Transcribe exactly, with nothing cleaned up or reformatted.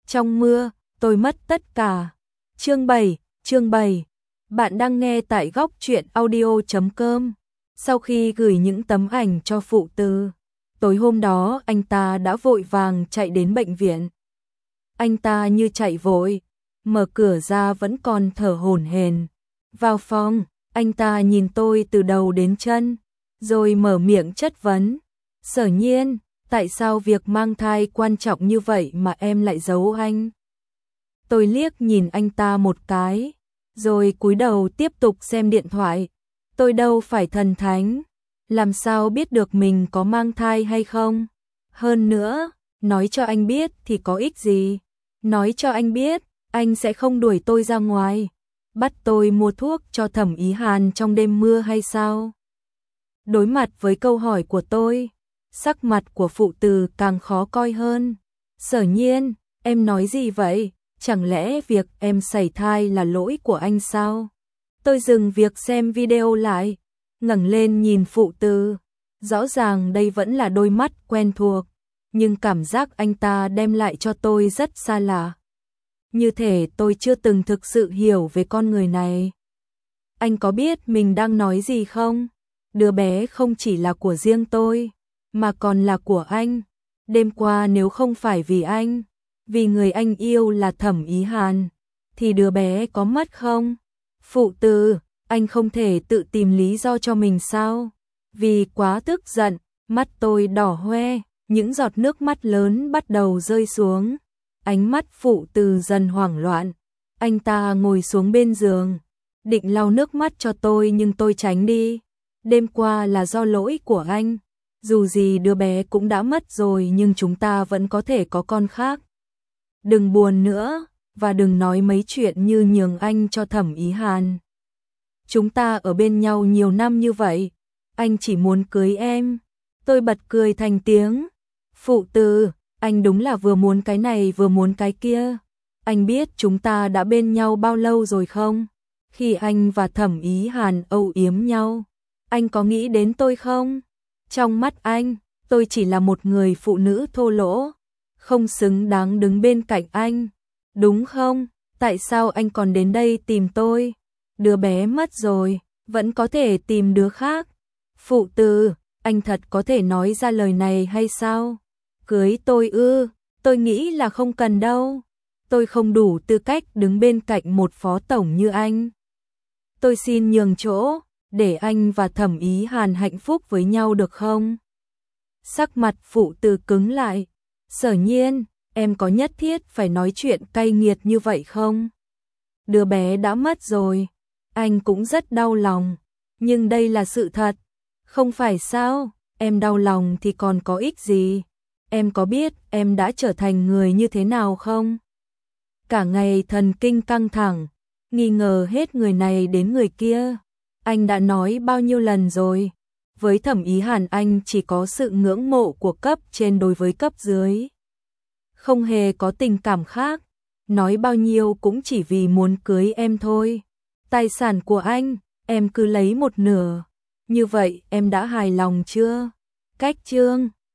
Trong mưa, tôi mất tất cả. Chương bảy, chương bảy. Bạn đang nghe tại góc truyện audio chấm com. Sau khi gửi những tấm ảnh cho Phụ Từ, tối hôm đó anh ta đã vội vàng chạy đến bệnh viện. Anh ta như chạy vội, mở cửa ra vẫn còn thở hổn hển. Vào phòng, anh ta nhìn tôi từ đầu đến chân, rồi mở miệng chất vấn. Sở Nhiên, tại sao việc mang thai quan trọng như vậy mà em lại giấu anh? Tôi liếc nhìn anh ta một cái, rồi cúi đầu tiếp tục xem điện thoại. Tôi đâu phải thần thánh, làm sao biết được mình có mang thai hay không? Hơn nữa, nói cho anh biết thì có ích gì? Nói cho anh biết, anh sẽ không đuổi tôi ra ngoài, bắt tôi mua thuốc cho Thẩm Ý Hàn trong đêm mưa hay sao? Đối mặt với câu hỏi của tôi, sắc mặt của Phụ Từ càng khó coi hơn. Sở Nhiên, em nói gì vậy? Chẳng lẽ việc em sảy thai là lỗi của anh sao? Tôi dừng việc xem video lại, ngẩng lên nhìn Phụ Từ. Rõ ràng đây vẫn là đôi mắt quen thuộc, nhưng cảm giác anh ta đem lại cho tôi rất xa lạ. Như thể tôi chưa từng thực sự hiểu về con người này. Anh có biết mình đang nói gì không? Đứa bé không chỉ là của riêng tôi, mà còn là của anh. Đêm qua nếu không phải vì anh, vì người anh yêu là Thẩm Ý Hàn, thì đứa bé có mất không? Phụ Từ, anh không thể tự tìm lý do cho mình sao? Vì quá tức giận, mắt tôi đỏ hoe, những giọt nước mắt lớn bắt đầu rơi xuống. Ánh mắt Phụ Từ dần hoảng loạn. Anh ta ngồi xuống bên giường, định lau nước mắt cho tôi nhưng tôi tránh đi. Đêm qua là do lỗi của anh. Dù gì đứa bé cũng đã mất rồi nhưng chúng ta vẫn có thể có con khác. Đừng buồn nữa, và đừng nói mấy chuyện như nhường anh cho Thẩm Ý Hàn. Chúng ta ở bên nhau nhiều năm như vậy, anh chỉ muốn cưới em. Tôi bật cười thành tiếng. Phụ Từ, anh đúng là vừa muốn cái này vừa muốn cái kia. Anh biết chúng ta đã bên nhau bao lâu rồi không? Khi anh và Thẩm Ý Hàn âu yếm nhau, anh có nghĩ đến tôi không? Trong mắt anh, tôi chỉ là một người phụ nữ thô lỗ, không xứng đáng đứng bên cạnh anh. Đúng không? Tại sao anh còn đến đây tìm tôi? Đứa bé mất rồi, vẫn có thể tìm đứa khác. Phụ Từ, anh thật có thể nói ra lời này hay sao? Cưới tôi ư? Tôi nghĩ là không cần đâu. Tôi không đủ tư cách đứng bên cạnh một phó tổng như anh. Tôi xin nhường chỗ, để anh và Thẩm Ý Hàn hạnh phúc với nhau được không? Sắc mặt Phụ Từ cứng lại. Sở Nhiên, em có nhất thiết phải nói chuyện cay nghiệt như vậy không? Đứa bé đã mất rồi, anh cũng rất đau lòng, nhưng đây là sự thật, không phải sao? Em đau lòng thì còn có ích gì? Em có biết em đã trở thành người như thế nào không? Cả ngày thần kinh căng thẳng, nghi ngờ hết người này đến người kia. Anh đã nói bao nhiêu lần rồi, với Thẩm Ý Hàn anh chỉ có sự ngưỡng mộ của cấp trên đối với cấp dưới, không hề có tình cảm khác. Nói bao nhiêu cũng chỉ vì muốn cưới em thôi. Tài sản của anh, em cứ lấy một nửa. Như vậy em đã hài lòng chưa? Cách chương